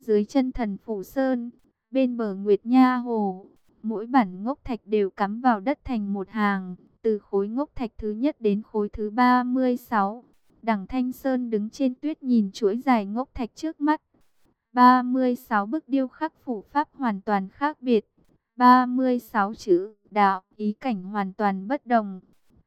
Dưới chân Thần Phủ Sơn, bên bờ Nguyệt Nha Hồ, mỗi bản ngốc thạch đều cắm vào đất thành một hàng, từ khối ngốc thạch thứ nhất đến khối thứ 36. Đằng Thanh Sơn đứng trên tuyết nhìn chuỗi dài ngốc thạch trước mắt. 36 bức điêu khắc phủ pháp hoàn toàn khác biệt. 36 chữ đạo, ý cảnh hoàn toàn bất đồng.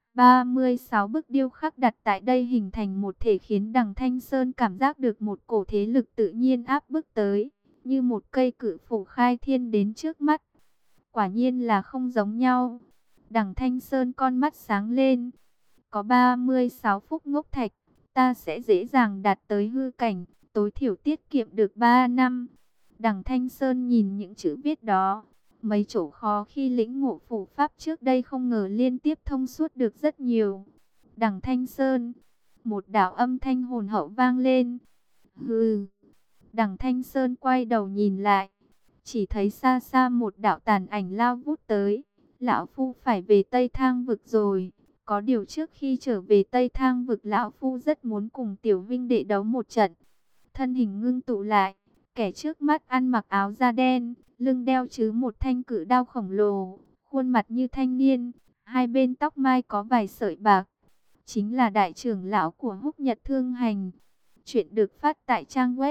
36 bức điêu khắc đặt tại đây hình thành một thể khiến Đằng Thanh Sơn cảm giác được một cổ thế lực tự nhiên áp bức tới, như một cây cự phủ khai thiên đến trước mắt. Quả nhiên là không giống nhau. Đằng Thanh Sơn con mắt sáng lên. Có 36 phúc ngốc thạch, ta sẽ dễ dàng đạt tới hư cảnh, tối thiểu tiết kiệm được 3 năm. Đằng Thanh Sơn nhìn những chữ viết đó, mấy chỗ khó khi lĩnh ngộ phù pháp trước đây không ngờ liên tiếp thông suốt được rất nhiều. Đằng Thanh Sơn, một đạo âm thanh hồn hậu vang lên. Hừ. Đằng Thanh Sơn quay đầu nhìn lại, chỉ thấy xa xa một đạo tàn ảnh lao vút tới. Lão Phu phải về Tây Thang Vực rồi. Có điều trước khi trở về Tây Thang Vực, Lão Phu rất muốn cùng Tiểu Vinh đệ đấu một trận. Thân hình ngưng tụ lại, kẻ trước mắt ăn mặc áo da đen, lưng đeo chứ một thanh cự đao khổng lồ, khuôn mặt như thanh niên, hai bên tóc mai có vài sợi bạc. Chính là đại trưởng lão của Húc Nhật Thương Hành. Chuyện được phát tại trang web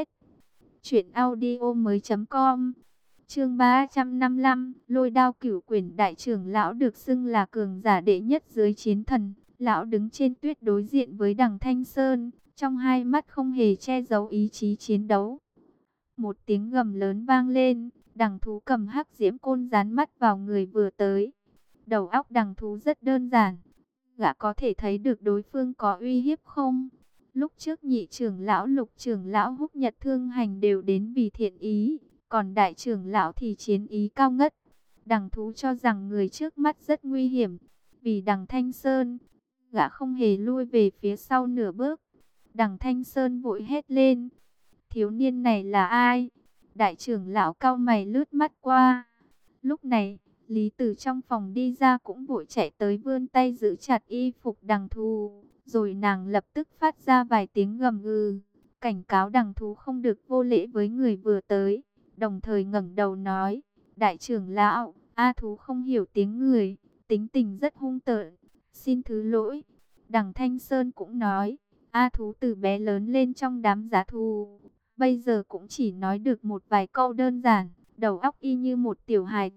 truyệnaudiomoi.com. Chương 355, Lôi Đao Cửu Quyển. Đại trưởng lão được xưng là cường giả đệ nhất dưới chiến thần. Lão đứng trên tuyết đối diện với Đằng Thanh Sơn, trong hai mắt không hề che giấu ý chí chiến đấu. Một tiếng gầm lớn vang lên, đằng thú cầm hắc diễm côn dán mắt vào người vừa tới. Đầu óc đằng thú rất đơn giản, gã có thể thấy được đối phương có uy hiếp không. Lúc trước nhị trưởng lão, lục trưởng lão Húc Nhật Thương Hành đều đến vì thiện ý, còn đại trưởng lão thì chiến ý cao ngất. Đằng thú cho rằng người trước mắt rất nguy hiểm, vì Đằng Thanh Sơn, gã không hề lui về phía sau nửa bước. Đằng Thanh Sơn vội hét lên, thiếu niên này là ai? Đại trưởng lão cau mày lướt mắt qua. Lúc này, Lý từ trong phòng đi ra cũng vội chạy tới vươn tay giữ chặt y phục đằng thú. Rồi nàng lập tức phát ra vài tiếng gầm gừ, cảnh cáo đằng thú không được vô lễ với người vừa tới. Đồng thời ngẩng đầu nói, đại trưởng lão, A thú không hiểu tiếng người, tính tình rất hung tợn, xin thứ lỗi. Đằng Thanh Sơn cũng nói, A thú từ bé lớn lên trong đám giá thú, bây giờ cũng chỉ nói được một vài câu đơn giản, đầu óc y như một tiểu hài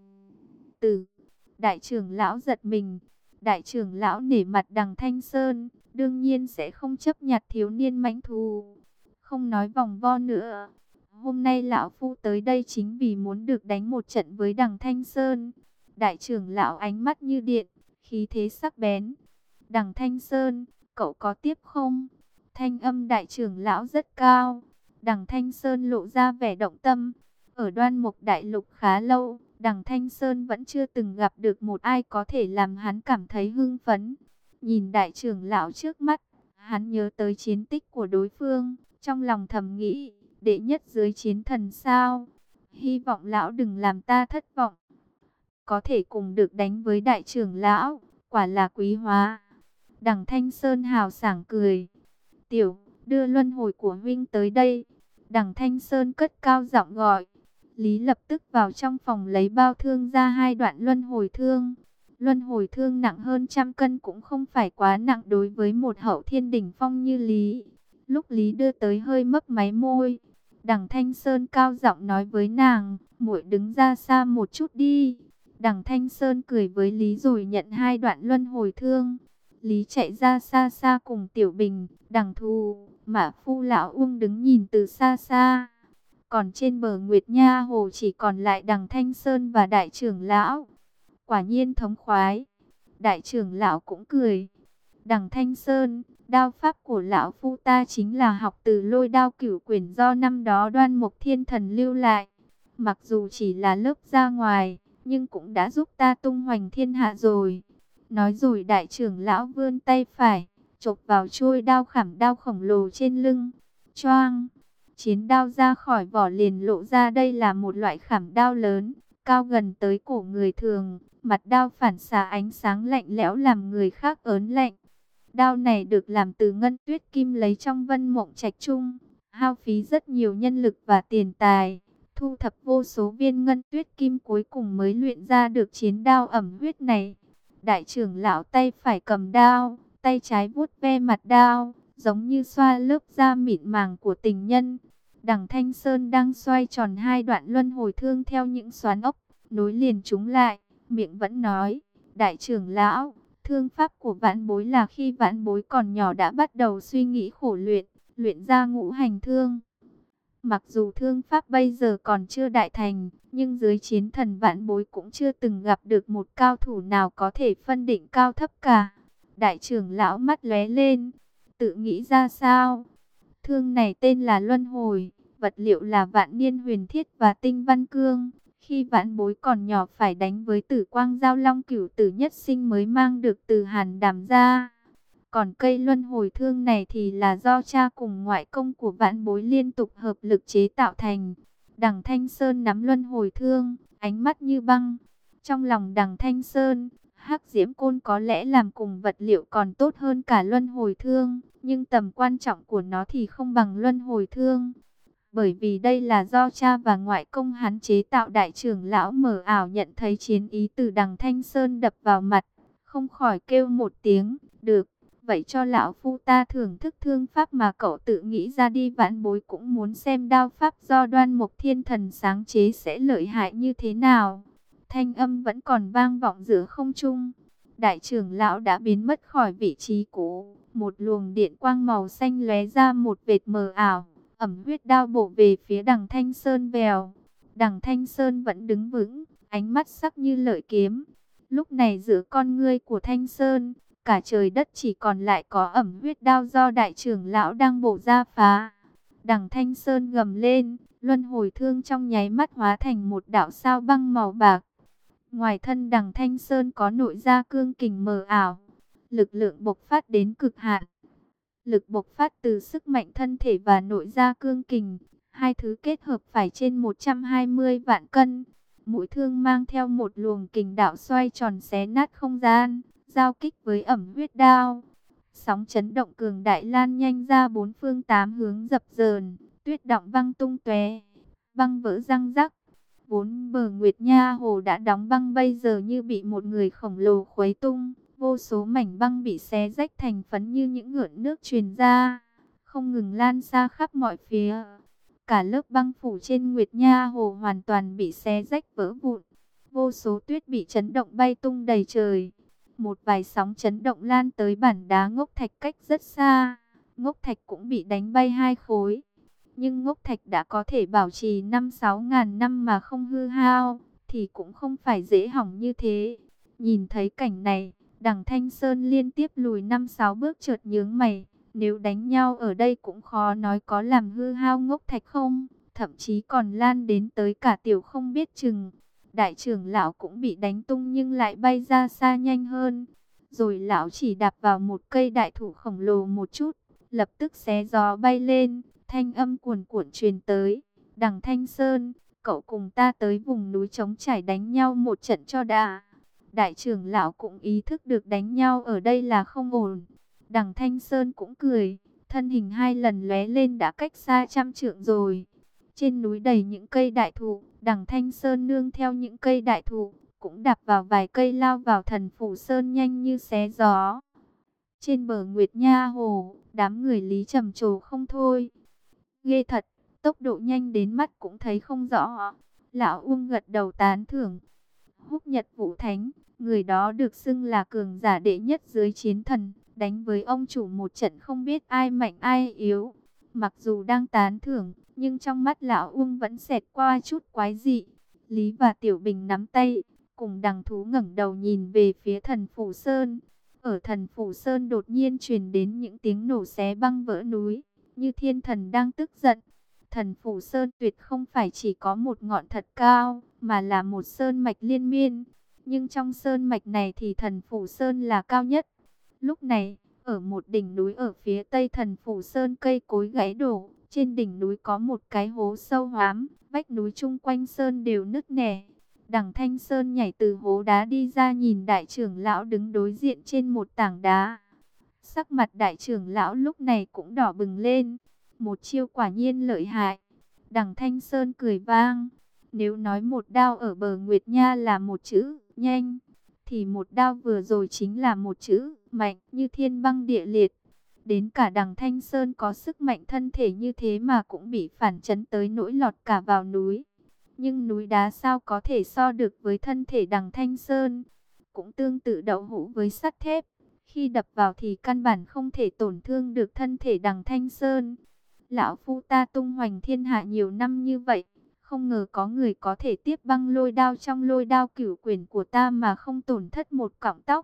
tử. Đại trưởng lão giật mình. Đại trưởng lão nể mặt Đằng Thanh Sơn, đương nhiên sẽ không chấp nhặt thiếu niên mãnh thú. Không nói vòng vo nữa, hôm nay lão phu tới đây chính vì muốn được đánh một trận với Đằng Thanh Sơn. Đại trưởng lão ánh mắt như điện, khí thế sắc bén. Đằng Thanh Sơn, cậu có tiếp không? Thanh âm đại trưởng lão rất cao. Đằng Thanh Sơn lộ ra vẻ động tâm. Ở Đoan Mục Đại Lục khá lâu, Đằng Thanh Sơn vẫn chưa từng gặp được một ai có thể làm hắn cảm thấy hưng phấn. Nhìn đại trưởng lão trước mắt, hắn nhớ tới chiến tích của đối phương, trong lòng thầm nghĩ, đệ nhất dưới chiến thần sao? Hy vọng lão đừng làm ta thất vọng. Có thể cùng được đánh với đại trưởng lão, quả là quý hóa. Đằng Thanh Sơn hào sảng cười. Tiểu, đưa luân hồi của huynh tới đây. Đằng Thanh Sơn cất cao giọng gọi. Lý lập tức vào trong phòng lấy bao thương ra hai đoạn luân hồi thương. Luân hồi thương nặng hơn 100 cân cũng không phải quá nặng đối với một hậu thiên đỉnh phong như Lý. Lúc Lý đưa tới hơi mấp máy môi. Đằng Thanh Sơn cao giọng nói với nàng, muội đứng ra xa một chút đi. Đằng Thanh Sơn cười với Lý rồi nhận hai đoạn luân hồi thương. Lý chạy ra xa xa cùng Tiểu Bình, Đằng Thù, Mã Phu lão Uông đứng nhìn từ xa xa. Còn trên bờ Nguyệt Nha Hồ chỉ còn lại Đằng Thanh Sơn và đại trưởng lão. Quả nhiên thống khoái. Đại trưởng lão cũng cười. Đằng Thanh Sơn, đao pháp của lão phu ta chính là học từ Lôi Đao Cửu Quyển do năm đó Đoan Mục Thiên Thần lưu lại. Mặc dù chỉ là lớp ra ngoài, nhưng cũng đã giúp ta tung hoành thiên hạ rồi. Nói rồi đại trưởng lão vươn tay phải, chộp vào chuôi đao khảm đao khổng lồ trên lưng. Choang! Chiến đao ra khỏi vỏ liền lộ ra đây là một loại khảm đao lớn, cao gần tới cổ người thường. Mặt đao phản xạ ánh sáng lạnh lẽo làm người khác ớn lạnh. Đao này được làm từ ngân tuyết kim lấy trong Vân Mộng Trạch Trung. hao phí rất nhiều nhân lực và tiền tài, thu thập vô số viên ngân tuyết kim cuối cùng mới luyện ra được chiến đao ẩm huyết này. Đại trưởng lão tay phải cầm đao, tay trái vuốt ve mặt đao, giống như xoa lớp da mịn màng của tình nhân. Đằng Thanh Sơn đang xoay tròn hai đoạn luân hồi thương theo những xoán ốc, nối liền chúng lại, miệng vẫn nói: đại trưởng lão, thương pháp của vãn bối là khi vãn bối còn nhỏ đã bắt đầu suy nghĩ khổ luyện, luyện ra ngũ hành thương. Mặc dù thương pháp bây giờ còn chưa đại thành, nhưng dưới chiến thần vãn bối cũng chưa từng gặp được một cao thủ nào có thể phân định cao thấp cả. Đại trưởng lão mắt lóe lên, tự nghĩ ra sao? Thương này tên là luân hồi, vật liệu là vạn niên huyền thiết và tinh văn cương. Khi vãn bối còn nhỏ phải đánh với Tử Quang Giao Long Cửu Tử Nhất Sinh mới mang được từ Hàn Đàm ra. Còn cây luân hồi thương này thì là do cha cùng ngoại công của vãn bối liên tục hợp lực chế tạo thành. Đằng Thanh Sơn nắm luân hồi thương, ánh mắt như băng. Trong lòng Đằng Thanh Sơn, Hắc Diễm Côn có lẽ làm cùng vật liệu còn tốt hơn cả luân hồi thương, nhưng tầm quan trọng của nó thì không bằng luân hồi thương. Bởi vì đây là do cha và ngoại công hắn chế tạo. Đại trưởng lão mờ ảo nhận thấy chiến ý từ Đằng Thanh Sơn đập vào mặt, không khỏi kêu một tiếng, được, vậy cho lão phu ta thưởng thức thương pháp mà cậu tự nghĩ ra đi. Vãn bối cũng muốn xem đao pháp do Đoan Mục Thiên Thần sáng chế sẽ lợi hại như thế nào. Thanh âm vẫn còn vang vọng giữa không trung. Đại trưởng lão đã biến mất khỏi vị trí cũ, một luồng điện quang màu xanh lóe ra một vệt mờ ảo, ẩm huyết đao bổ về phía Đằng Thanh Sơn vèo. Đằng Thanh Sơn vẫn đứng vững, ánh mắt sắc như lợi kiếm. Lúc này giữa con ngươi của Thanh Sơn, cả trời đất chỉ còn lại có ẩm huyết đao do đại trưởng lão đang bổ ra phá. Đằng Thanh Sơn gầm lên, luân hồi thương trong nháy mắt hóa thành một đạo sao băng màu bạc. Ngoài thân Đằng Thanh Sơn có nội gia cương kình mờ ảo, lực lượng bộc phát đến cực hạn. Lực bộc phát từ sức mạnh thân thể và nội gia cương kình, hai thứ kết hợp phải trên 120 vạn cân. Mũi thương mang theo một luồng kình đạo xoay tròn xé nát không gian, giao kích với ẩm huyết đao. Sóng chấn động cường đại lan nhanh ra bốn phương tám hướng dập dờn, tuyết động văng tung tóe, băng vỡ răng rắc. Vốn bờ Nguyệt Nha Hồ đã đóng băng bây giờ như bị một người khổng lồ khuấy tung. Vô số mảnh băng bị xé rách thành phấn như những ngợn nước truyền ra, không ngừng lan xa khắp mọi phía. Cả lớp băng phủ trên Nguyệt Nha Hồ hoàn toàn bị xé rách vỡ vụn. Vô số tuyết bị chấn động bay tung đầy trời. Một vài sóng chấn động lan tới bản đá ngốc thạch cách rất xa. Ngốc thạch cũng bị đánh bay hai khối. Nhưng ngốc thạch đã có thể bảo trì 5-6 ngàn năm mà không hư hao, thì cũng không phải dễ hỏng như thế. Nhìn thấy cảnh này, Đằng Thanh Sơn liên tiếp lùi 5-6 bước chợt nhướng mày. Nếu đánh nhau ở đây cũng khó nói có làm hư hao ngốc thạch không, thậm chí còn lan đến tới cả tiểu không biết chừng. Đại trưởng lão cũng bị đánh tung nhưng lại bay ra xa nhanh hơn. Rồi lão chỉ đạp vào một cây đại thụ khổng lồ một chút, lập tức xé gió bay lên, thanh âm cuồn cuộn truyền tới. Đằng Thanh Sơn, cậu cùng ta tới vùng núi trống trải đánh nhau một trận cho đã. Đại trưởng lão cũng ý thức được đánh nhau ở đây là không ổn. Đằng Thanh Sơn cũng cười, thân hình hai lần lóe lên đã cách xa 100 trượng rồi. Trên núi đầy những cây đại thụ, Đằng Thanh Sơn nương theo những cây đại thụ, cũng đạp vào vài cây lao vào Thần Phủ Sơn nhanh như xé gió. Trên bờ Nguyệt Nha Hồ, đám người Lý trầm trồ không thôi. Ghê thật, tốc độ nhanh đến mắt cũng thấy không rõ. Lão Uông gật đầu tán thưởng. Húc Nhật Vũ Thánh, người đó được xưng là cường giả đệ nhất dưới chiến thần, đánh với ông chủ một trận không biết ai mạnh ai yếu. Mặc dù đang tán thưởng, nhưng trong mắt lão Uông vẫn xẹt qua chút quái dị. Lý và Tiểu Bình nắm tay, cùng Đằng Thú ngẩng đầu nhìn về phía Thần Phủ Sơn. Ở Thần Phủ Sơn đột nhiên truyền đến những tiếng nổ xé băng vỡ núi, như thiên thần đang tức giận. Thần Phủ Sơn tuyệt không phải chỉ có một ngọn thật cao, mà là một sơn mạch liên miên. Nhưng trong sơn mạch này thì Thần Phủ Sơn là cao nhất. Lúc này, ở một đỉnh núi ở phía tây Thần Phủ Sơn cây cối gãy đổ. Trên đỉnh núi có một cái hố sâu hoắm, vách núi chung quanh sơn đều nứt nẻ. Đằng Thanh Sơn nhảy từ hố đá đi ra nhìn đại trưởng lão đứng đối diện trên một tảng đá. Sắc mặt đại trưởng lão lúc này cũng đỏ bừng lên. Một chiêu quả nhiên lợi hại. Đằng Thanh Sơn cười vang. Nếu nói một đao ở bờ Nguyệt Nha là một chữ nhanh, thì một đao vừa rồi chính là một chữ mạnh, như thiên băng địa liệt. Đến cả đằng Thanh Sơn có sức mạnh thân thể như thế mà cũng bị phản chấn tới nỗi lọt cả vào núi. Nhưng núi đá sao có thể so được với thân thể đằng Thanh Sơn. Cũng tương tự đậu hũ với sắt thép. Khi đập vào thì căn bản không thể tổn thương được thân thể đằng Thanh Sơn. Lão phu ta tung hoành thiên hạ nhiều năm như vậy, không ngờ có người có thể tiếp băng lôi đao trong lôi đao cửu quyền của ta mà không tổn thất một cọng tóc.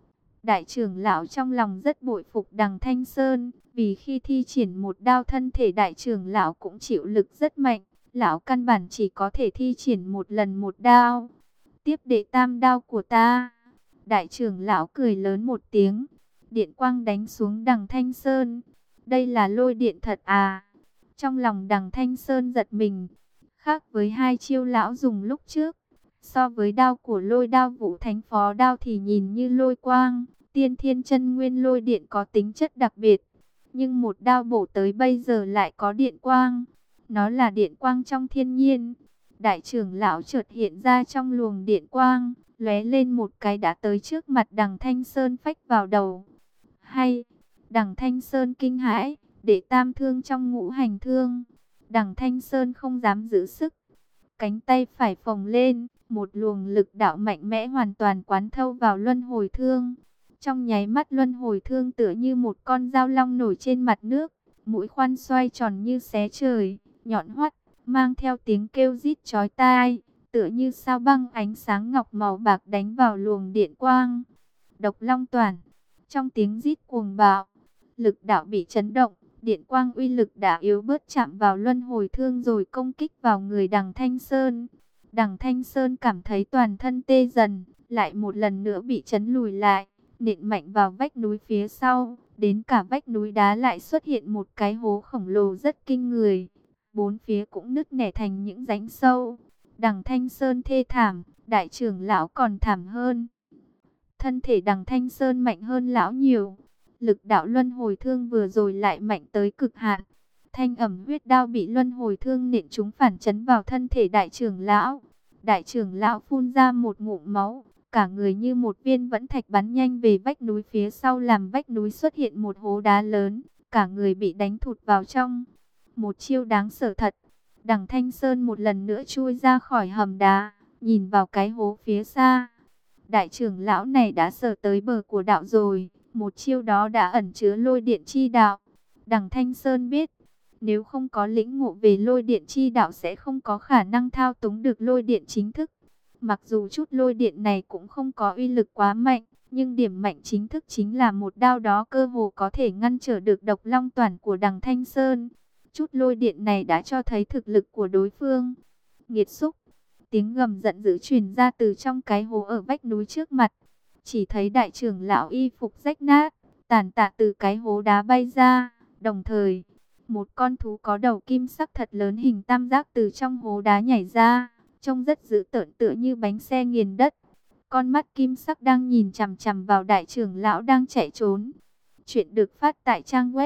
Đại trưởng lão trong lòng rất bội phục đằng Thanh Sơn, vì khi thi triển một đao thân thể đại trưởng lão cũng chịu lực rất mạnh. Lão căn bản chỉ có thể thi triển một lần một đao. Tiếp đệ tam đao của ta. Đại trưởng lão cười lớn một tiếng. Điện quang đánh xuống đằng Thanh Sơn. Đây là lôi điện thật à? Trong lòng đằng Thanh Sơn giật mình. Khác với hai chiêu lão dùng lúc trước, so với đao của lôi đao Vũ Thánh Phó đao thì nhìn như lôi quang, tiên thiên chân nguyên lôi điện có tính chất đặc biệt. Nhưng một đao bổ tới bây giờ lại có điện quang. Nó là điện quang trong thiên nhiên. Đại trưởng lão chợt hiện ra trong luồng điện quang, lóe lên một cái đã tới trước mặt đằng Thanh Sơn phách vào đầu. Hay! Đằng Thanh Sơn kinh hãi, đệ tam thương trong ngũ hành thương. Đằng Thanh Sơn không dám giữ sức. Cánh tay phải phồng lên, một luồng lực đạo mạnh mẽ hoàn toàn quán thâu vào luân hồi thương. Trong nháy mắt luân hồi thương tựa như một con dao long nổi trên mặt nước, mũi khoan xoay tròn như xé trời, nhọn hoắt, mang theo tiếng kêu rít chói tai, tựa như sao băng ánh sáng ngọc màu bạc đánh vào luồng điện quang. Độc long toàn, trong tiếng rít cuồng bạo, lực đạo bị chấn động, điện quang uy lực đã yếu bớt chạm vào luân hồi thương rồi công kích vào người đằng Thanh Sơn. Đằng Thanh Sơn cảm thấy toàn thân tê dần, lại một lần nữa bị chấn lùi lại, nện mạnh vào vách núi phía sau, đến cả vách núi đá lại xuất hiện một cái hố khổng lồ rất kinh người. Bốn phía cũng nứt nẻ thành những rãnh sâu. Đằng Thanh Sơn thê thảm, đại trưởng lão còn thảm hơn. Thân thể đằng Thanh Sơn mạnh hơn lão nhiều. Lực đạo luân hồi thương vừa rồi lại mạnh tới cực hạn. Thanh ẩm huyết đao bị luân hồi thương nện trúng phản chấn vào thân thể đại trưởng lão. Đại trưởng lão phun ra một ngụm máu, cả người như một viên vẫn thạch bắn nhanh về vách núi phía sau, làm vách núi xuất hiện một hố đá lớn, cả người bị đánh thụt vào trong. Một chiêu đáng sợ thật. Đằng Thanh Sơn một lần nữa chui ra khỏi hầm đá, nhìn vào cái hố phía xa. Đại trưởng lão này đã sờ tới bờ của đạo rồi, một chiêu đó đã ẩn chứa lôi điện chi đạo. Đằng Thanh Sơn biết, nếu không có lĩnh ngộ về lôi điện chi đạo sẽ không có khả năng thao túng được lôi điện chính thức. Mặc dù chút lôi điện này cũng không có uy lực quá mạnh, nhưng điểm mạnh chính thức chính là một đao đó cơ hồ có thể ngăn trở được độc long toàn của đằng Thanh Sơn. Chút lôi điện này đã cho thấy thực lực của đối phương. Nghiệt xúc! Tiếng gầm giận dữ truyền ra từ trong cái hố ở vách núi trước mặt. Chỉ thấy đại trưởng lão y phục rách nát, tàn tạ từ cái hố đá bay ra. Đồng thời, một con thú có đầu kim sắc thật lớn hình tam giác từ trong hố đá nhảy ra, trông rất dữ tợn tựa như bánh xe nghiền đất. Con mắt kim sắc đang nhìn chằm chằm vào đại trưởng lão đang chạy trốn. Chuyện được phát tại trang web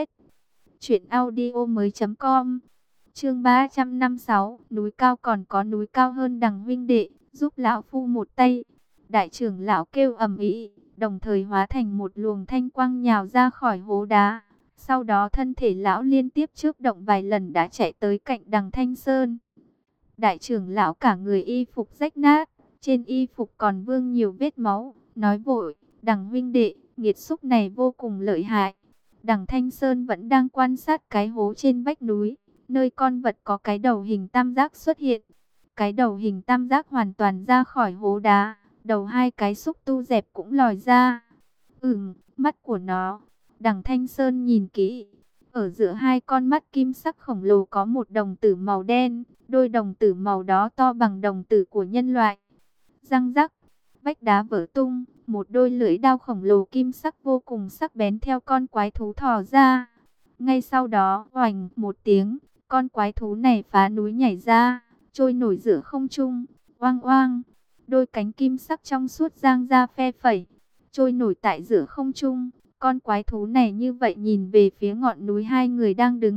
truyệnaudiomoi.com. Chương 356, núi cao còn có núi cao hơn, đằng huynh đệ, giúp lão phu một tay. Đại trưởng lão kêu ầm ĩ, đồng thời hóa thành một luồng thanh quang nhào ra khỏi hố đá. Sau đó thân thể lão liên tiếp chớp động vài lần đã chạy tới cạnh đằng Thanh Sơn. Đại trưởng lão cả người y phục rách nát, trên y phục còn vương nhiều vết máu, nói vội, đằng huynh đệ, nghiệt xúc này vô cùng lợi hại. Đằng Thanh Sơn vẫn đang quan sát cái hố trên vách núi, nơi con vật có cái đầu hình tam giác xuất hiện. Cái đầu hình tam giác hoàn toàn ra khỏi hố đá, đầu hai cái xúc tu dẹp cũng lòi ra. Mắt của nó. Đằng Thanh Sơn nhìn kỹ, ở giữa hai con mắt kim sắc khổng lồ có một đồng tử màu đen, đôi đồng tử màu đó to bằng đồng tử của nhân loại. Răng rắc, vách đá vỡ tung, một đôi lưỡi đao khổng lồ kim sắc vô cùng sắc bén theo con quái thú thò ra. Ngay sau đó, oành một tiếng, con quái thú này phá núi nhảy ra, trôi nổi giữa không trung, oang oang, đôi cánh kim sắc trong suốt giang ra phe phẩy, trôi nổi tại giữa không trung. Con quái thú này như vậy nhìn về phía ngọn núi hai người đang đứng.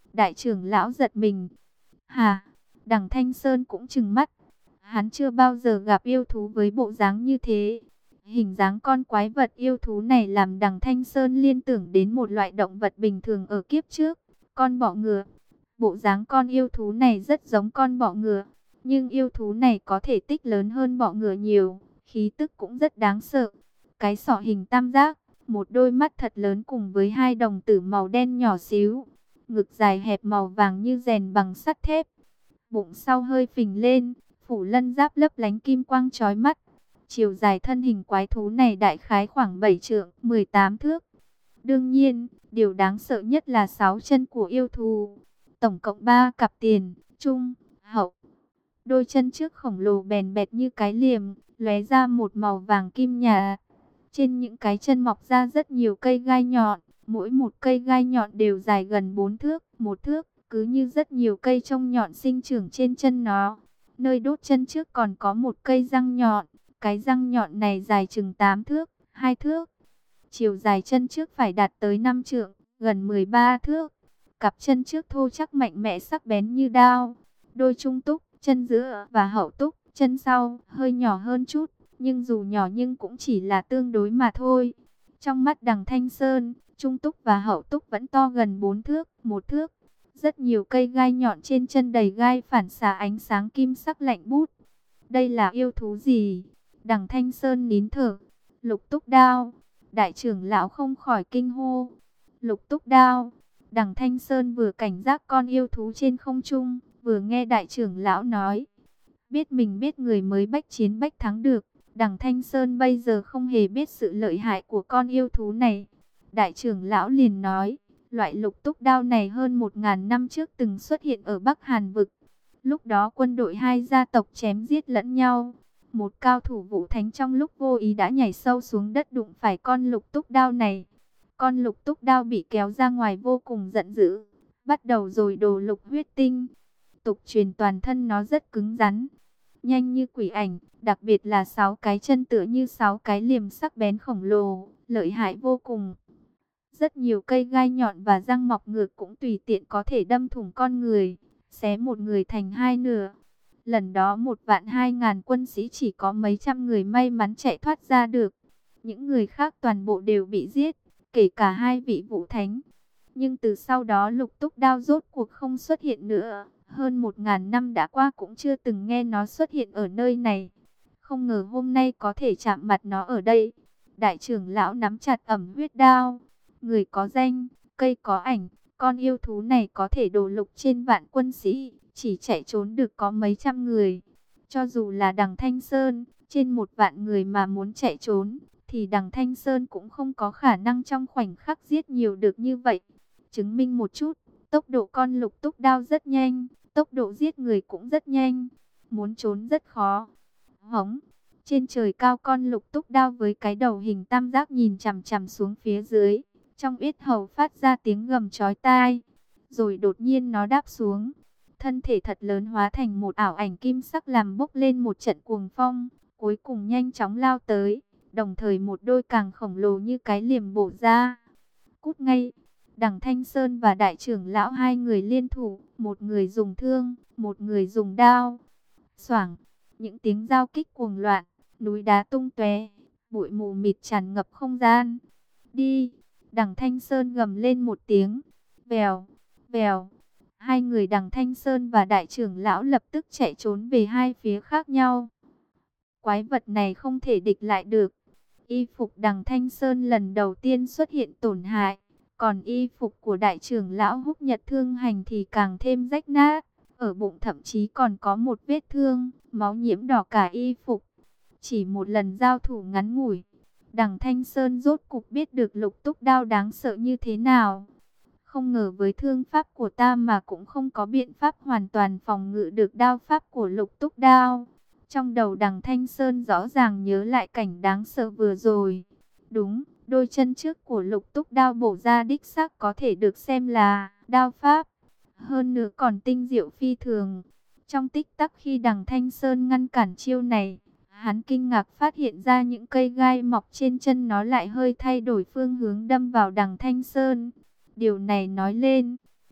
Đại trưởng lão giật mình. Hả? Đằng Thanh Sơn cũng trừng mắt. Hắn chưa bao giờ gặp yêu thú với bộ dáng như thế. Hình dáng con quái vật yêu thú này làm đằng Thanh Sơn liên tưởng đến một loại động vật bình thường ở kiếp trước. Con bọ ngựa. Bộ dáng con yêu thú này rất giống con bọ ngựa. Nhưng yêu thú này có thể tích lớn hơn bọ ngựa nhiều. Khí tức cũng rất đáng sợ. Cái sọ hình tam giác. Một đôi mắt thật lớn cùng với hai đồng tử màu đen nhỏ xíu. Ngực dài hẹp màu vàng như rèn bằng sắt thép. Bụng sau hơi phình lên, phủ lân giáp lấp lánh kim quang chói mắt. Chiều dài thân hình quái thú này đại khái khoảng 7 trượng, 18 thước. Đương nhiên, điều đáng sợ nhất là 6 chân của yêu thú. Tổng cộng 3 cặp tiền, trung, hậu. Đôi chân trước khổng lồ bèn bẹt như cái liềm, lóe ra một màu vàng kim nhạt. Trên những cái chân mọc ra rất nhiều cây gai nhọn, mỗi một cây gai nhọn đều dài gần 4 thước, 1 thước, cứ như rất nhiều cây trông nhọn sinh trưởng trên chân nó. Nơi đốt chân trước còn có một cây răng nhọn, cái răng nhọn này dài chừng 8 thước, 2 thước. Chiều dài chân trước phải đạt tới 5 trượng, gần 13 thước. Cặp chân trước thô chắc mạnh mẽ sắc bén như đao. Đôi trung túc, chân giữa và hậu túc, chân sau hơi nhỏ hơn chút. Nhưng dù nhỏ nhưng cũng chỉ là tương đối mà thôi. Trong mắt đằng Thanh Sơn, trung túc và hậu túc vẫn to gần 4 thước, 1 thước. Rất nhiều cây gai nhọn trên chân đầy gai phản xạ ánh sáng kim sắc lạnh bút. Đây là yêu thú gì? Đằng Thanh Sơn nín thở. Lục túc đao. Đại trưởng lão không khỏi kinh hô. Lục túc đao. Đằng Thanh Sơn vừa cảnh giác con yêu thú trên không trung, vừa nghe đại trưởng lão nói. Biết mình biết người mới bách chiến bách thắng được. Đằng Thanh Sơn bây giờ không hề biết sự lợi hại của con yêu thú này. Đại trưởng lão liền nói, loại lục túc đao này hơn 1000 năm trước từng xuất hiện ở Bắc Hàn vực. Lúc đó quân đội hai gia tộc chém giết lẫn nhau. Một cao thủ vũ thánh trong lúc vô ý đã nhảy sâu xuống đất đụng phải con lục túc đao này. Con lục túc đao bị kéo ra ngoài vô cùng giận dữ. Bắt đầu rồi đồ lục huyết tinh. Tục truyền toàn thân nó rất cứng rắn, nhanh như quỷ ảnh, đặc biệt là 6 cái chân tựa như 6 cái liềm sắc bén khổng lồ, lợi hại vô cùng. Rất nhiều cây gai nhọn và răng mọc ngược cũng tùy tiện có thể đâm thủng con người, xé một người thành hai nửa. Lần đó 1.200.000 quân sĩ chỉ có mấy trăm người may mắn chạy thoát ra được. Những người khác toàn bộ đều bị giết, kể cả 2 vị vũ thánh. Nhưng từ sau đó lục túc đao rốt cuộc không xuất hiện nữa. Hơn 1000 năm đã qua cũng chưa từng nghe nó xuất hiện ở nơi này. Không ngờ hôm nay có thể chạm mặt nó ở đây. Đại trưởng lão nắm chặt ẩm huyết đao. Người có danh, cây có ảnh. Con yêu thú này có thể đổ lục trên vạn quân sĩ. Chỉ chạy trốn được có mấy trăm người. Cho dù là đằng Thanh Sơn, trên 1.000 người mà muốn chạy trốn, thì đằng Thanh Sơn cũng không có khả năng trong khoảnh khắc giết nhiều được như vậy. Chứng minh một chút, tốc độ con lục túc đao rất nhanh. Tốc độ giết người cũng rất nhanh, muốn trốn rất khó. Hống, trên trời cao con lục túc đao với cái đầu hình tam giác nhìn chằm chằm xuống phía dưới. Trong yết hầu phát ra tiếng gầm chói tai. Rồi đột nhiên nó đáp xuống. Thân thể thật lớn hóa thành một ảo ảnh kim sắc làm bốc lên một trận cuồng phong. Cuối cùng nhanh chóng lao tới. Đồng thời một đôi càng khổng lồ như cái liềm bổ ra. Cút ngay! Đằng Thanh Sơn và đại trưởng lão hai người liên thủ, một người dùng thương, một người dùng đao. Xoảng, những tiếng giao kích cuồng loạn, núi đá tung tóe, bụi mù mịt tràn ngập không gian. Đi! Đằng Thanh Sơn gầm lên một tiếng. Vèo, vèo. Hai người đằng Thanh Sơn và đại trưởng lão lập tức chạy trốn về hai phía khác nhau. Quái vật này không thể địch lại được. Y phục đằng Thanh Sơn lần đầu tiên xuất hiện tổn hại. Còn y phục của đại trưởng lão Húc Nhật Thương Hành thì càng thêm rách nát. Ở bụng thậm chí còn có một vết thương, máu nhiễm đỏ cả y phục. Chỉ một lần giao thủ ngắn ngủi, đằng Thanh Sơn rốt cục biết được lục túc đao đáng sợ như thế nào. Không ngờ với thương pháp của ta mà cũng không có biện pháp hoàn toàn phòng ngự được đao pháp của lục túc đao. Trong đầu đằng Thanh Sơn rõ ràng nhớ lại cảnh đáng sợ vừa rồi. Đúng, đôi chân trước của lục túc đao bổ ra đích xác có thể được xem là đao pháp. Hơn nữa còn tinh diệu phi thường. Trong tích tắc khi đằng Thanh Sơn ngăn cản chiêu này, hắn kinh ngạc phát hiện ra những cây gai mọc trên chân nó lại hơi thay đổi phương hướng đâm vào đằng Thanh Sơn. Điều này nói lên,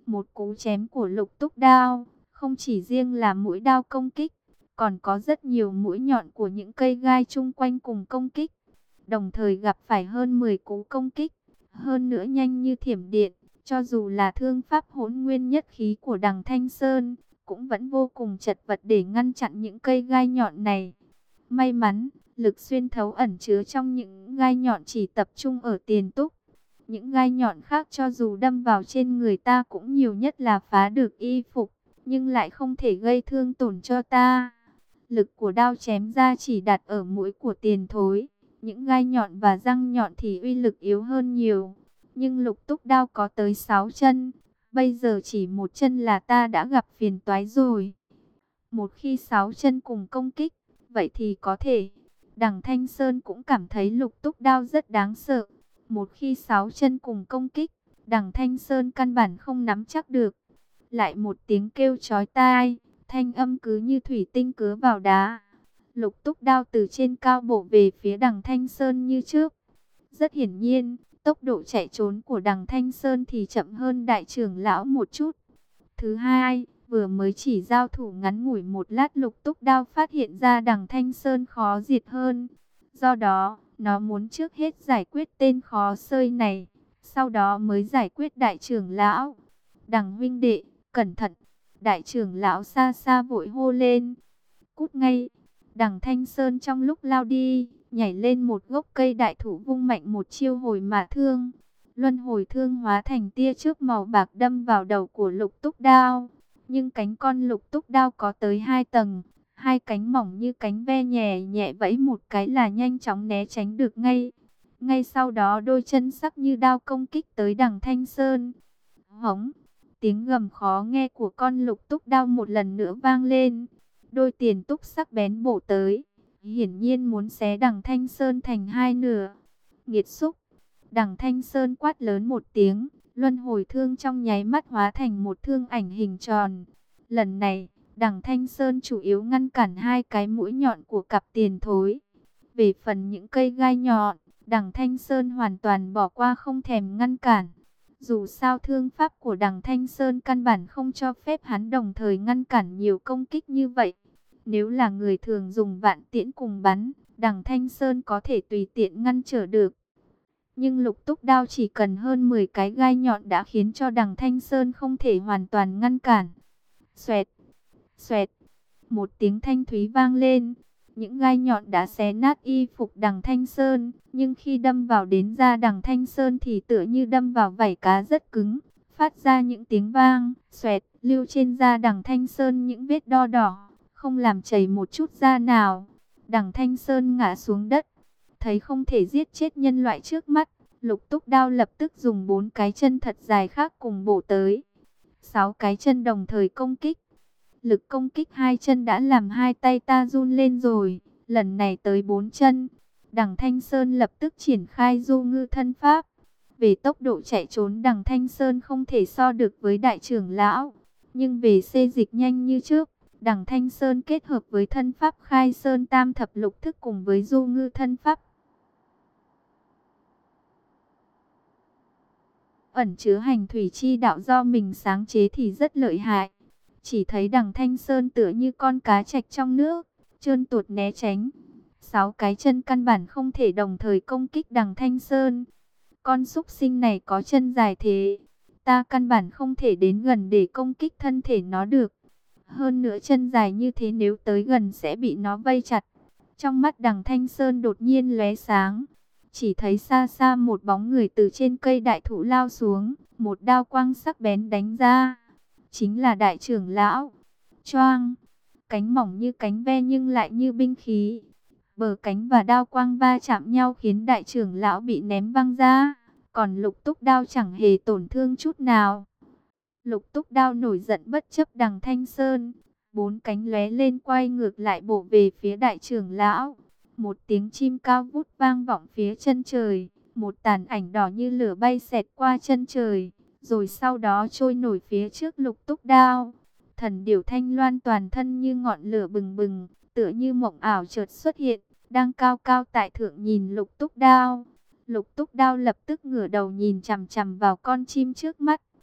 Một cú chém của Lục Túc Đao, không chỉ riêng là mũi đao công kích, còn có rất nhiều mũi nhọn của những cây gai chung quanh cùng công kích. Đồng thời gặp phải hơn 10 cú công kích, hơn nữa nhanh như thiểm điện, cho dù là thương pháp hỗn nguyên nhất khí của Đằng Thanh Sơn, cũng vẫn vô cùng chật vật để ngăn chặn những cây gai nhọn này. May mắn, lực xuyên thấu ẩn chứa trong những gai nhọn chỉ tập trung ở tiền túc. Những gai nhọn khác cho dù đâm vào trên người ta cũng nhiều nhất là phá được y phục, nhưng lại không thể gây thương tổn cho ta. Lực của đao chém ra chỉ đặt ở mũi của Tiền Thối. Những gai nhọn và răng nhọn thì uy lực yếu hơn nhiều. Nhưng Lục Túc Đao có tới 6 chân. Bây giờ chỉ một chân là ta đã gặp phiền toái rồi. Một khi 6 chân cùng công kích, vậy thì có thể. Đằng Thanh Sơn cũng cảm thấy Lục Túc Đao rất đáng sợ. Một khi 6 chân cùng công kích, Đằng Thanh Sơn căn bản không nắm chắc được. Lại một tiếng kêu chói tai, thanh âm cứ như thủy tinh cứa vào đá. Lục Túc Đao từ trên cao bổ về phía Đằng Thanh Sơn như trước. Rất hiển nhiên, tốc độ chạy trốn của Đằng Thanh Sơn thì chậm hơn đại trưởng lão một chút. Thứ hai, vừa mới chỉ giao thủ ngắn ngủi một lát, Lục Túc Đao phát hiện ra Đằng Thanh Sơn khó diệt hơn. Do đó, nó muốn trước hết giải quyết tên khó xơi này, sau đó mới giải quyết đại trưởng lão. Đằng huynh đệ, cẩn thận! Đại trưởng lão xa xa vội hô lên. Cút ngay! Đằng Thanh Sơn trong lúc lao đi, nhảy lên một gốc cây đại thụ vung mạnh một chiêu hồi mã thương. Luân hồi thương hóa thành tia chớp màu bạc đâm vào đầu của Lục Túc Đao. Nhưng cánh con Lục Túc Đao có tới 2 tầng, hai cánh mỏng như cánh ve nhẹ nhẹ vẫy một cái là nhanh chóng né tránh được ngay. Ngay sau đó đôi chân sắc như đao công kích tới Đằng Thanh Sơn. Hống! Tiếng gầm khó nghe của con Lục Túc Đao một lần nữa vang lên. Đôi tiền túc sắc bén bổ tới, hiển nhiên muốn xé Đằng Thanh Sơn thành hai nửa. Nghiệt xúc! Đằng Thanh Sơn quát lớn một tiếng, luân hồi thương trong nháy mắt hóa thành một thương ảnh hình tròn. Lần này, Đằng Thanh Sơn chủ yếu ngăn cản hai cái mũi nhọn của cặp Tiền Thối. Về phần những cây gai nhọn, Đằng Thanh Sơn hoàn toàn bỏ qua không thèm ngăn cản. Dù sao thương pháp của Đằng Thanh Sơn căn bản không cho phép hắn đồng thời ngăn cản nhiều công kích như vậy. Nếu là người thường dùng vạn tiễn cùng bắn, Đằng Thanh Sơn có thể tùy tiện ngăn trở được. Nhưng Lục Túc Đao chỉ cần hơn 10 cái gai nhọn đã khiến cho Đằng Thanh Sơn không thể hoàn toàn ngăn cản. Xoẹt, xoẹt, một tiếng thanh thúy vang lên. Những gai nhọn đã xé nát y phục Đằng Thanh Sơn, nhưng khi đâm vào đến da Đằng Thanh Sơn thì tựa như đâm vào vảy cá rất cứng, phát ra những tiếng vang, xoẹt, lưu trên da Đằng Thanh Sơn những vết đo đỏ, không làm chảy một chút da nào. Đằng Thanh Sơn ngã xuống đất, thấy không thể giết chết nhân loại trước mắt, Lục Túc Đao lập tức dùng 4 cái chân thật dài khác cùng bổ tới. 6 cái chân đồng thời công kích. Lực công kích hai chân đã làm hai tay ta run lên rồi, lần này tới 4 chân. Đằng Thanh Sơn lập tức triển khai du ngư thân pháp. Về tốc độ chạy trốn Đằng Thanh Sơn không thể so được với đại trưởng lão, nhưng về xê dịch nhanh như trước. Đằng Thanh Sơn kết hợp với thân pháp khai sơn tam thập lục thức cùng với du ngư thân pháp ẩn chứa hành thủy chi đạo do mình sáng chế thì rất lợi hại. Chỉ thấy Đằng Thanh Sơn tựa như con cá trạch trong nước, trơn tuột né tránh. 6 cái chân căn bản không thể đồng thời công kích Đằng Thanh Sơn. Con súc sinh này có chân dài thế, ta căn bản không thể đến gần để công kích thân thể nó được. Hơn nữa chân dài như thế nếu tới gần sẽ bị nó vây chặt. Trong mắt Đằng Thanh Sơn đột nhiên lóe sáng. Chỉ thấy xa xa một bóng người từ trên cây đại thụ lao xuống, một đao quang sắc bén đánh ra. Chính là đại trưởng lão. Choang! Cánh mỏng như cánh ve nhưng lại như binh khí. Bờ cánh và đao quang va chạm nhau khiến đại trưởng lão bị ném văng ra. Còn Lục Túc Đao chẳng hề tổn thương chút nào. Lục Túc Đao nổi giận bất chấp Đằng Thanh Sơn. 4 cánh lóe lên quay ngược lại bổ về phía đại trưởng lão. Một tiếng chim cao vút vang vọng phía chân trời. Một tàn ảnh đỏ như lửa bay xẹt qua chân trời, rồi sau đó trôi nổi phía trước Lục Túc Đao. Thần điểu Thanh Loan toàn thân như ngọn lửa bừng bừng, tựa như mộng ảo chợt xuất hiện, đang cao cao tại thượng nhìn Lục Túc Đao. Lục Túc Đao lập tức ngửa đầu nhìn chằm chằm vào con chim trước mắt.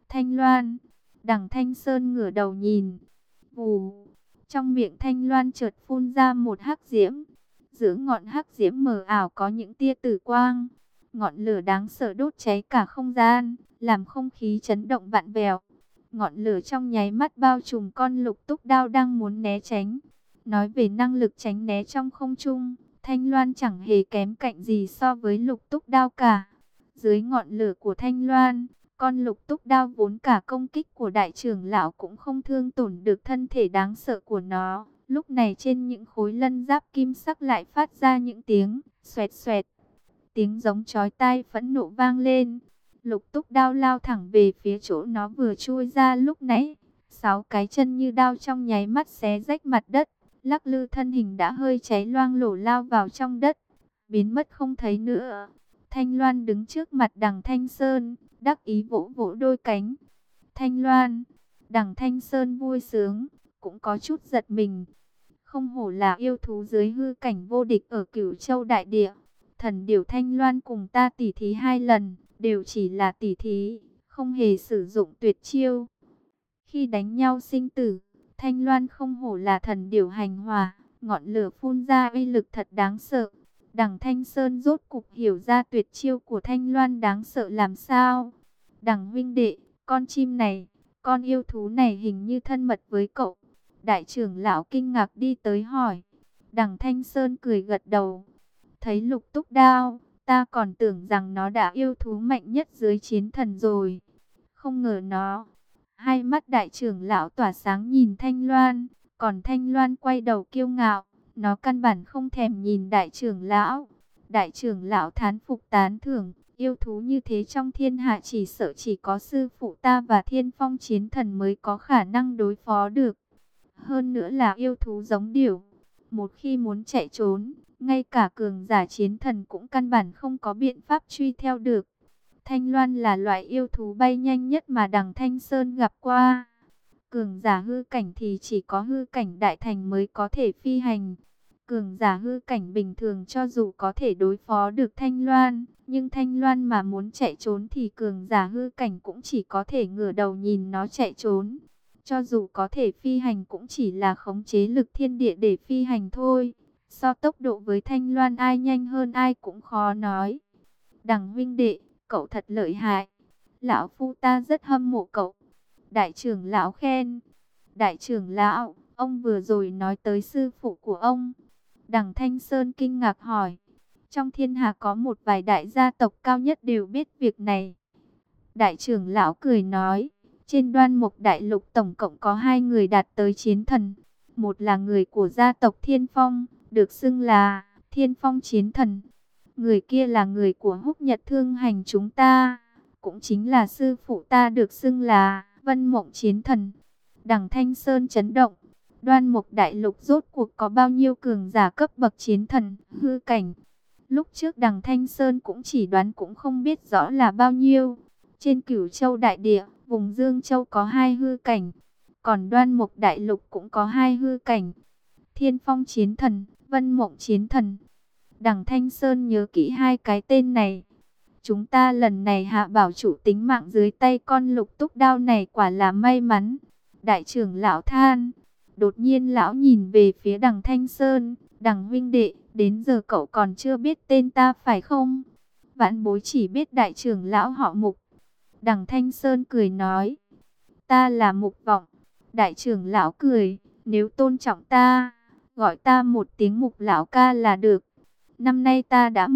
Thanh Loan. Đằng Thanh Sơn ngửa đầu nhìn. Vù. Trong miệng Thanh Loan chợt phun ra một hắc diễm. Giữa ngọn hắc diễm mờ ảo có những tia tử quang. Ngọn lửa đáng sợ đốt cháy cả không gian, làm không khí chấn động vạn vẹo. Ngọn lửa trong nháy mắt bao trùm con Lục Túc Đao đang muốn né tránh. Nói về năng lực tránh né trong không trung, Thanh Loan chẳng hề kém cạnh gì so với Lục Túc Đao cả. Dưới ngọn lửa của Thanh Loan, con Lục Túc Đao vốn cả công kích của đại trưởng lão cũng không thương tổn được thân thể đáng sợ của nó. Lúc này trên những khối lân giáp kim sắc lại phát ra những tiếng xoẹt xoẹt. Tiếng giống chói tai phẫn nộ vang lên. Lục Túc Đao lao thẳng về phía chỗ nó vừa chui ra lúc nãy. 6 cái chân như đao trong nháy mắt xé rách mặt đất. Lắc lư thân hình đã hơi cháy loang lổ lao vào trong đất, biến mất không thấy nữa. Thanh Loan đứng trước mặt Đằng Thanh Sơn, đắc ý vỗ vỗ đôi cánh. Thanh Loan. Đằng Thanh Sơn vui sướng, cũng có chút giật mình. Không hổ là yêu thú dưới hư cảnh vô địch ở Cửu Châu Đại Địa. Thần điểu Thanh Loan cùng ta tỉ thí 2 lần, đều chỉ là tỉ thí, không hề sử dụng tuyệt chiêu. Khi đánh nhau sinh tử, Thanh Loan không hổ là thần điểu hành hỏa, ngọn lửa phun ra uy lực thật đáng sợ. Đằng Thanh Sơn rốt cục hiểu ra tuyệt chiêu của Thanh Loan đáng sợ làm sao. Đằng huynh đệ, con chim này, con yêu thú này hình như thân mật với cậu. Đại trưởng lão kinh ngạc đi tới hỏi. Đằng Thanh Sơn cười gật đầu. Thấy Lục Túc Đao, ta còn tưởng rằng nó đã yêu thú mạnh nhất dưới chiến thần rồi. Không ngờ nó. Hai mắt đại trưởng lão tỏa sáng nhìn Thanh Loan, còn Thanh Loan quay đầu kiêu ngạo, nó căn bản không thèm nhìn đại trưởng lão. Đại trưởng lão thán phục tán thưởng, yêu thú như thế trong thiên hạ chỉ sợ chỉ có sư phụ ta và Thiên Phong chiến thần mới có khả năng đối phó được. Hơn nữa là yêu thú giống điểu, một khi muốn chạy trốn, ngay cả cường giả chiến thần cũng căn bản không có biện pháp truy theo được. Thanh Loan là loại yêu thú bay nhanh nhất mà Đằng Thanh Sơn gặp qua. Cường giả hư cảnh thì chỉ có hư cảnh đại thành mới có thể phi hành. Cường giả hư cảnh bình thường cho dù có thể đối phó được Thanh Loan, nhưng Thanh Loan mà muốn chạy trốn thì cường giả hư cảnh cũng chỉ có thể ngửa đầu nhìn nó chạy trốn. Cho dù có thể phi hành cũng chỉ là khống chế lực thiên địa để phi hành thôi. So tốc độ với Thanh Loan ai nhanh hơn ai cũng khó nói. Đằng huynh đệ, cậu thật lợi hại. Lão phu ta rất hâm mộ cậu. Đại trưởng lão khen. Đại trưởng lão, ông vừa rồi nói tới sư phụ của ông. Đằng Thanh Sơn kinh ngạc hỏi. Trong thiên hạ có một vài đại gia tộc cao nhất đều biết việc này. Đại trưởng lão cười nói. Trên Đoan Mục Đại Lục tổng cộng có 2 người đạt tới chiến thần. Một là người của gia tộc Thiên Phong, được xưng là Thiên Phong chiến thần. Người kia là người của Húc Nhật Thương Hành chúng ta, cũng chính là sư phụ ta được xưng là Vân Mộng chiến thần. Đằng Thanh Sơn chấn động. Đoan Mục Đại Lục rốt cuộc có bao nhiêu cường giả cấp bậc chiến thần, hư cảnh. Lúc trước Đằng Thanh Sơn cũng chỉ đoán cũng không biết rõ là bao nhiêu. Trên Cửu Châu Đại Địa, vùng Dương Châu có 2 hư cảnh. Còn Đoan Mục Đại Lục cũng có 2 hư cảnh. Thiên Phong chiến thần, Vân Mộng chiến thần. Đằng Thanh Sơn nhớ kỹ 2 cái tên này. Chúng ta lần này hạ bảo chủ tính mạng dưới tay con Lục Túc Đao này quả là may mắn. Đại trưởng lão than. Đột nhiên lão nhìn về phía Đằng Thanh Sơn. Đằng huynh đệ, đến giờ cậu còn chưa biết tên ta phải không? Vãn bối chỉ biết đại trưởng lão họ Mục. Đằng Thanh Sơn cười nói. Ta là Mục Vọng. Đại trưởng lão cười. Nếu tôn trọng ta, gọi ta một tiếng Mục lão ca là được. Năm nay ta đã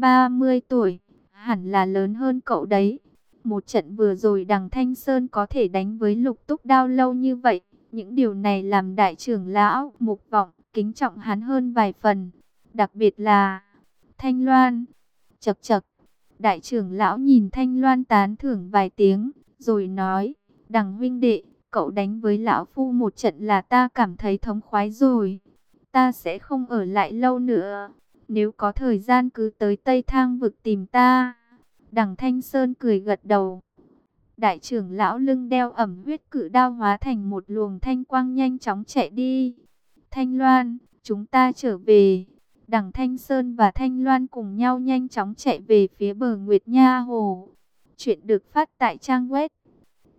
130 tuổi, hẳn là lớn hơn cậu đấy. Một trận vừa rồi Đằng Thanh Sơn có thể đánh với Lục Túc Đao lâu như vậy. Những điều này làm đại trưởng lão Mục Vọng kính trọng hắn hơn vài phần. Đặc biệt là Thanh Loan. Chậc chậc. Đại trưởng lão nhìn Thanh Loan tán thưởng vài tiếng, rồi nói. Đằng huynh đệ, cậu đánh với lão phu một trận là ta cảm thấy thống khoái rồi. Ta sẽ không ở lại lâu nữa. Nếu có thời gian cứ tới Tây Thang vực tìm ta. Đằng Thanh Sơn cười gật đầu. Đại trưởng lão lưng đeo ẩm huyết cự đao hóa thành một luồng thanh quang nhanh chóng chạy đi. Thanh Loan, chúng ta trở về. Đằng Thanh Sơn và Thanh Loan cùng nhau nhanh chóng chạy về phía bờ Nguyệt Nha Hồ. Chuyện được phát tại trang web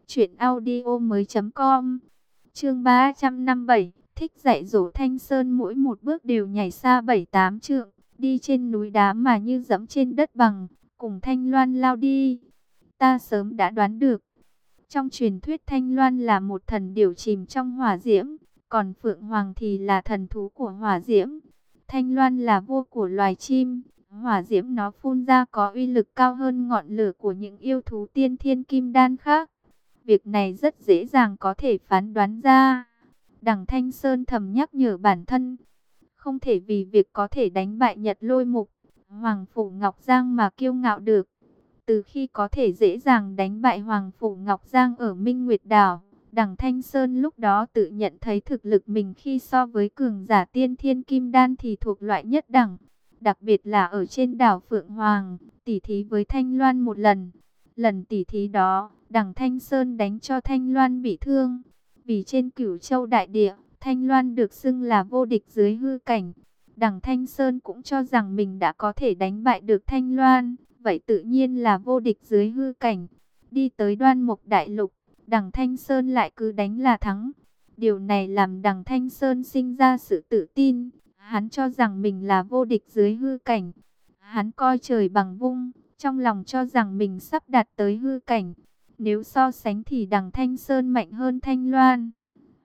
Chuyện audio mới.com. Chương 357. Thích dạy dỗ. Thanh Sơn mỗi một bước đều nhảy xa 7-8 trượng, đi trên núi đá mà như dẫm trên đất bằng, cùng Thanh Loan lao đi. Ta sớm đã đoán được. Trong truyền thuyết Thanh Loan là một thần điểu chìm trong hỏa diễm, còn Phượng Hoàng thì là thần thú của hỏa diễm. Thanh Loan là vua của loài chim, hỏa diễm nó phun ra có uy lực cao hơn ngọn lửa của những yêu thú tiên thiên kim đan khác. Việc này rất dễ dàng có thể phán đoán ra. Đằng Thanh Sơn thầm nhắc nhở bản thân, không thể vì việc có thể đánh bại Nhật Lôi Mục, Hoàng Phủ Ngọc Giang mà kiêu ngạo được. Từ khi có thể dễ dàng đánh bại Hoàng Phủ Ngọc Giang ở Minh Nguyệt Đảo, đằng Thanh Sơn lúc đó tự nhận thấy thực lực mình khi so với cường giả tiên thiên kim đan thì thuộc loại nhất đẳng. Đặc biệt là ở trên đảo Phượng Hoàng, tỉ thí với Thanh Loan một lần. Lần tỉ thí đó, đằng Thanh Sơn đánh cho Thanh Loan bị thương. Vì trên Cửu Châu đại địa, Thanh Loan được xưng là vô địch dưới hư cảnh. Đằng Thanh Sơn cũng cho rằng mình đã có thể đánh bại được Thanh Loan, vậy tự nhiên là vô địch dưới hư cảnh. Đi tới Đoan Mục Đại Lục, đằng Thanh Sơn lại cứ đánh là thắng. Điều này làm đằng Thanh Sơn sinh ra sự tự tin. Hắn cho rằng mình là vô địch dưới hư cảnh. Hắn coi trời bằng vung, trong lòng cho rằng mình sắp đạt tới hư cảnh. Nếu so sánh thì đằng Thanh Sơn mạnh hơn Thanh Loan.